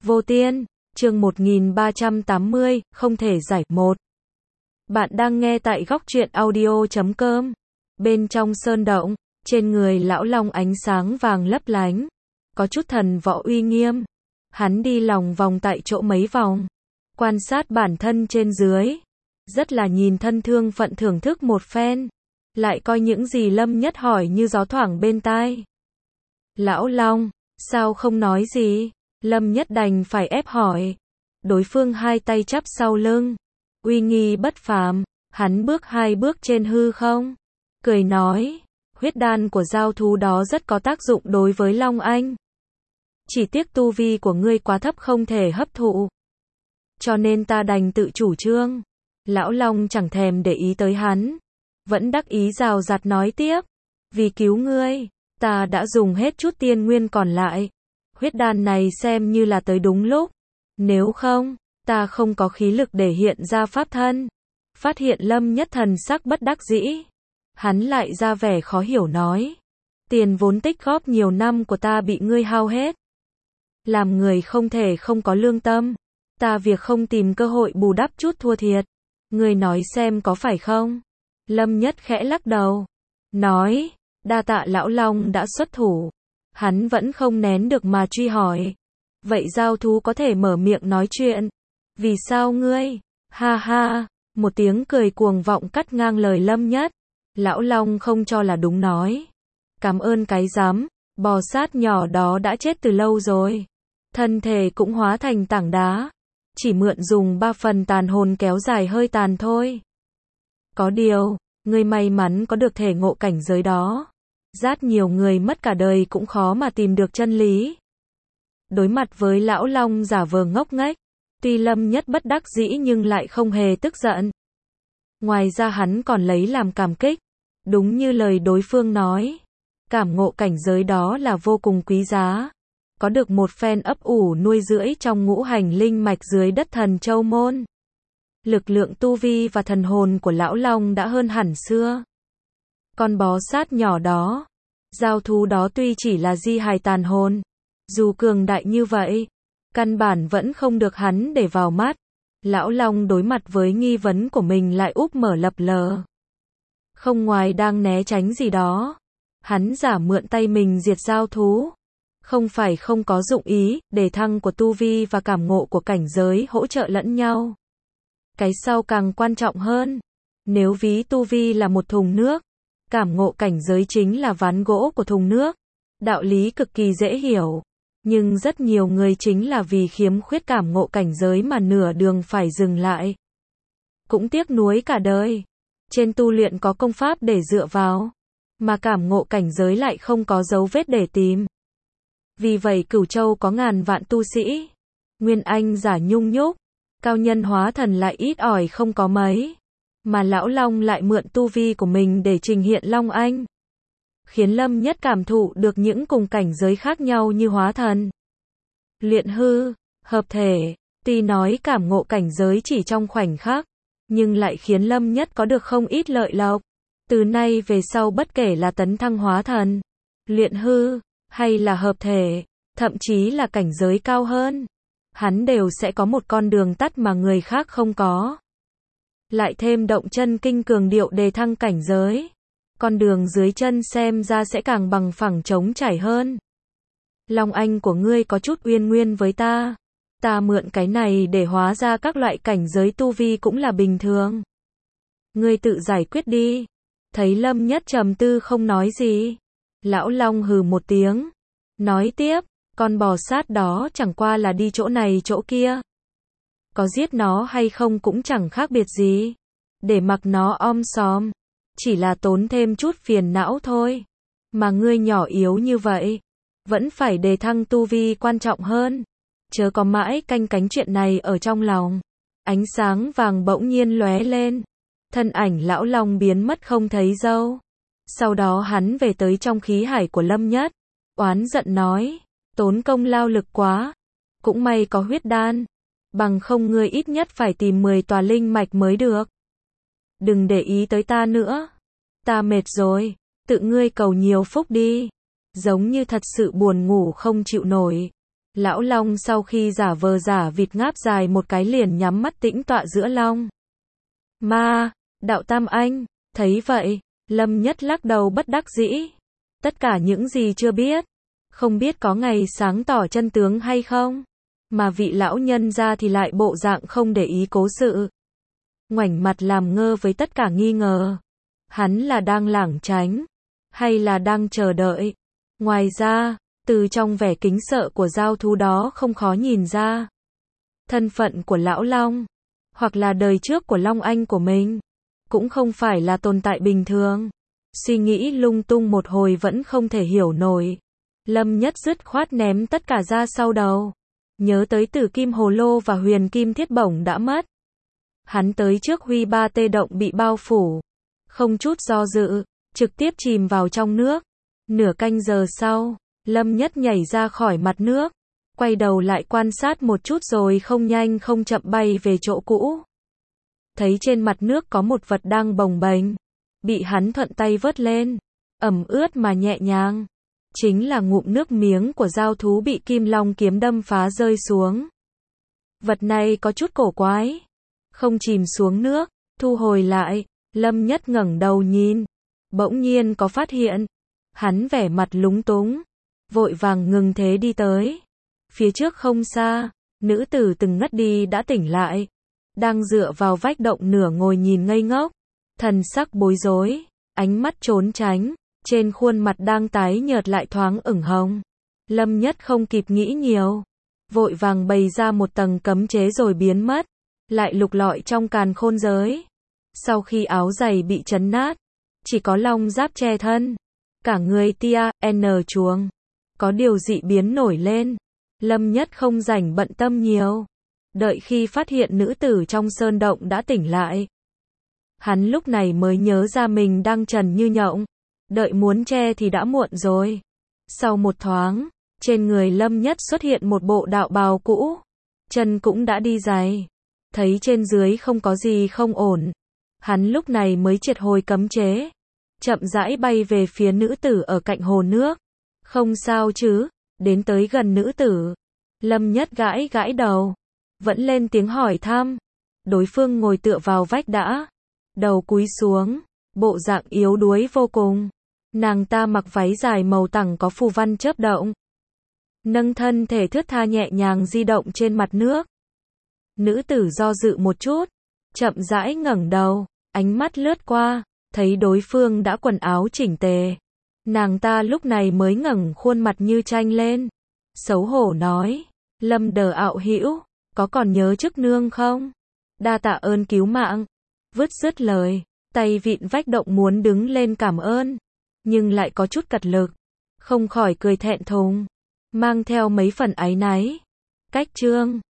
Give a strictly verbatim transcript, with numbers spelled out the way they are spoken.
Vô Tiên, chương một nghìn ba trăm tám mươi, không thể giải một. Bạn đang nghe tại góc truyện audio chấm com. Bên trong sơn động, trên người lão long ánh sáng vàng lấp lánh, có chút thần võ uy nghiêm. Hắn đi lòng vòng tại chỗ mấy vòng, quan sát bản thân trên dưới, rất là nhìn thân thương phận thưởng thức một phen, lại coi những gì Lâm Nhất hỏi như gió thoảng bên tai. Lão long, sao không nói gì? Lâm Nhất đành phải ép hỏi. Đối phương hai tay chắp sau lưng, uy nghi bất phàm, hắn bước hai bước trên hư không, cười nói, huyết đan của giao thú đó rất có tác dụng đối với Long Anh. Chỉ tiếc tu vi của ngươi quá thấp không thể hấp thụ, cho nên ta đành tự chủ trương. Lão Long chẳng thèm để ý tới hắn, vẫn đắc ý rào rạt nói tiếp, vì cứu ngươi, ta đã dùng hết chút tiên nguyên còn lại. Huyết đan này xem như là tới đúng lúc, nếu không, ta không có khí lực để hiện ra pháp thân. Phát hiện Lâm Nhất thần sắc bất đắc dĩ, hắn lại ra vẻ khó hiểu nói, tiền vốn tích góp nhiều năm của ta bị ngươi hao hết. Làm người không thể không có lương tâm, ta việc không tìm cơ hội bù đắp chút thua thiệt, ngươi nói xem có phải không? Lâm Nhất khẽ lắc đầu, nói, đa tạ lão long đã xuất thủ. Hắn vẫn không nén được mà truy hỏi, vậy giao thú có thể mở miệng nói chuyện, vì sao ngươi? Ha ha, một tiếng cười cuồng vọng cắt ngang lời Lâm Nhất. Lão long không cho là đúng nói, cảm ơn cái rắm, bò sát nhỏ đó đã chết từ lâu rồi, thân thể cũng hóa thành tảng đá, chỉ mượn dùng ba phần tàn hồn kéo dài hơi tàn thôi. Có điều, ngươi may mắn có được thể ngộ cảnh giới đó, rất nhiều người mất cả đời cũng khó mà tìm được chân lý. Đối mặt với lão long giả vờ ngốc nghếch, tuy Lâm Nhất bất đắc dĩ nhưng lại không hề tức giận. Ngoài ra hắn còn lấy làm cảm kích, đúng như lời đối phương nói, cảm ngộ cảnh giới đó là vô cùng quý giá, có được một phen ấp ủ nuôi dưỡng trong ngũ hành linh mạch dưới đất Thần Châu môn. Lực lượng tu vi và thần hồn của lão long đã hơn hẳn xưa. Con bò sát nhỏ đó, giao thú đó tuy chỉ là di hài tàn hồn, dù cường đại như vậy, căn bản vẫn không được hắn để vào mắt. Lão long đối mặt với nghi vấn của mình lại úp mở lập lờ, không ngoài đang né tránh gì đó, hắn giả mượn tay mình diệt giao thú, không phải không có dụng ý, để thăng của tu vi và cảm ngộ của cảnh giới hỗ trợ lẫn nhau. Cái sau càng quan trọng hơn, nếu ví tu vi là một thùng nước, cảm ngộ cảnh giới chính là ván gỗ của thùng nước. Đạo lý cực kỳ dễ hiểu, nhưng rất nhiều người chính là vì khiếm khuyết cảm ngộ cảnh giới mà nửa đường phải dừng lại, cũng tiếc nuối cả đời. Trên tu luyện có công pháp để dựa vào, mà cảm ngộ cảnh giới lại không có dấu vết để tìm. Vì vậy Cửu Châu có ngàn vạn tu sĩ, Nguyên Anh giả nhung nhúc, cao nhân hóa thần lại ít ỏi không có mấy, mà lão long lại mượn tu vi của mình để trình hiện Long Anh, khiến Lâm Nhất cảm thụ được những cùng cảnh giới khác nhau như hóa thần, luyện hư, hợp thể. Tuy nói cảm ngộ cảnh giới chỉ trong khoảnh khắc, nhưng lại khiến Lâm Nhất có được không ít lợi lộc. Từ nay về sau bất kể là tấn thăng hóa thần, luyện hư, hay là hợp thể, thậm chí là cảnh giới cao hơn, hắn đều sẽ có một con đường tắt mà người khác không có. Lại thêm động chân kinh cường điệu đề thăng cảnh giới, con đường dưới chân xem ra sẽ càng bằng phẳng trống trải hơn. Long Anh của ngươi có chút uyên nguyên với ta, ta mượn cái này để hóa ra các loại cảnh giới tu vi cũng là bình thường. Ngươi tự giải quyết đi. Thấy Lâm Nhất trầm tư không nói gì, lão long hừ một tiếng, nói tiếp, con bò sát đó chẳng qua là đi chỗ này chỗ kia, có giết nó hay không cũng chẳng khác biệt gì, để mặc nó om sòm, chỉ là tốn thêm chút phiền não thôi. Mà ngươi nhỏ yếu như vậy, vẫn phải đề thăng tu vi quan trọng hơn, chớ có mãi canh cánh chuyện này ở trong lòng. Ánh sáng vàng bỗng nhiên lóe lên, thân ảnh lão long biến mất không thấy đâu. Sau đó hắn về tới trong khí hải của Lâm Nhất, oán giận nói, tốn công lao lực quá, cũng may có huyết đan, bằng không ngươi ít nhất phải tìm mười tòa linh mạch mới được. Đừng để ý tới ta nữa, ta mệt rồi, tự ngươi cầu nhiều phúc đi. Giống như thật sự buồn ngủ không chịu nổi, Lão Long sau khi giả vờ giả vịt ngáp dài một cái liền nhắm mắt tĩnh tọa giữa Long Ma, đạo Tam Anh, thấy vậy, Lâm Nhất lắc đầu bất đắc dĩ. Tất cả những gì chưa biết, không biết có ngày sáng tỏ chân tướng hay không, mà vị lão nhân ra thì lại bộ dạng không để ý cố sự. Ngoảnh mặt làm ngơ với tất cả nghi ngờ. Hắn là đang lảng tránh, hay là đang chờ đợi? Ngoài ra, từ trong vẻ kính sợ của giao thú đó không khó nhìn ra thân phận của lão Long, hoặc là đời trước của Long Anh của mình, cũng không phải là tồn tại bình thường. Suy nghĩ lung tung một hồi vẫn không thể hiểu nổi. Lâm Nhất dứt khoát ném tất cả ra sau đầu. Nhớ tới Tử Kim Hồ Lô và Huyền Kim Thiết Bổng đã mất. Hắn tới trước Huy Ba Tê Động bị bao phủ. Không chút do dự, trực tiếp chìm vào trong nước. Nửa canh giờ sau, Lâm Nhất nhảy ra khỏi mặt nước. Quay đầu lại quan sát một chút rồi không nhanh không chậm bay về chỗ cũ. Thấy trên mặt nước có một vật đang bồng bềnh. Bị hắn thuận tay vớt lên. Ẩm ướt mà nhẹ nhàng. Chính là ngụm nước miếng của giao thú bị Kim Long kiếm đâm phá rơi xuống. Vật này có chút cổ quái. Không chìm xuống nước, thu hồi lại, Lâm Nhất ngẩng đầu nhìn. Bỗng nhiên có phát hiện. Hắn vẻ mặt lúng túng. Vội vàng ngừng thế đi tới. Phía trước không xa, nữ tử từng ngất đi đã tỉnh lại. Đang dựa vào vách động nửa ngồi nhìn ngây ngốc. Thần sắc bối rối, ánh mắt trốn tránh. Trên khuôn mặt đang tái nhợt lại thoáng ửng hồng. Lâm Nhất không kịp nghĩ nhiều. Vội vàng bày ra một tầng cấm chế rồi biến mất. Lại lục lọi trong càn khôn giới. Sau khi áo giày bị chấn nát, chỉ có long giáp che thân. Cả người tia, n chuông. Có điều dị biến nổi lên. Lâm Nhất không rảnh bận tâm nhiều. Đợi khi phát hiện nữ tử trong sơn động đã tỉnh lại. Hắn lúc này mới nhớ ra mình đang trần như nhộng. Đợi muốn che thì đã muộn rồi. Sau một thoáng, trên người Lâm Nhất xuất hiện một bộ đạo bào cũ. Chân cũng đã đi giày. Thấy trên dưới không có gì không ổn. Hắn lúc này mới triệt hồi cấm chế. Chậm rãi bay về phía nữ tử ở cạnh hồ nước. Không sao chứ, đến tới gần nữ tử. Lâm Nhất gãi gãi đầu. Vẫn lên tiếng hỏi thăm. Đối phương ngồi tựa vào vách đã. Đầu cúi xuống. Bộ dạng yếu đuối vô cùng. Nàng ta mặc váy dài màu tẳng có phù văn chớp động. Nâng thân thể thướt tha nhẹ nhàng di động trên mặt nước. Nữ tử do dự một chút. Chậm rãi ngẩng đầu. Ánh mắt lướt qua. Thấy đối phương đã quần áo chỉnh tề. Nàng ta lúc này mới ngẩng khuôn mặt như tranh lên. Xấu hổ nói. Lâm Đờ ạo hữu, có còn nhớ chức nương không? Đa tạ ơn cứu mạng. Vứt dứt lời. Tay vịn vách động muốn đứng lên cảm ơn. Nhưng lại có chút cật lực. Không khỏi cười thẹn thùng. Mang theo mấy phần áy náy. Cách chương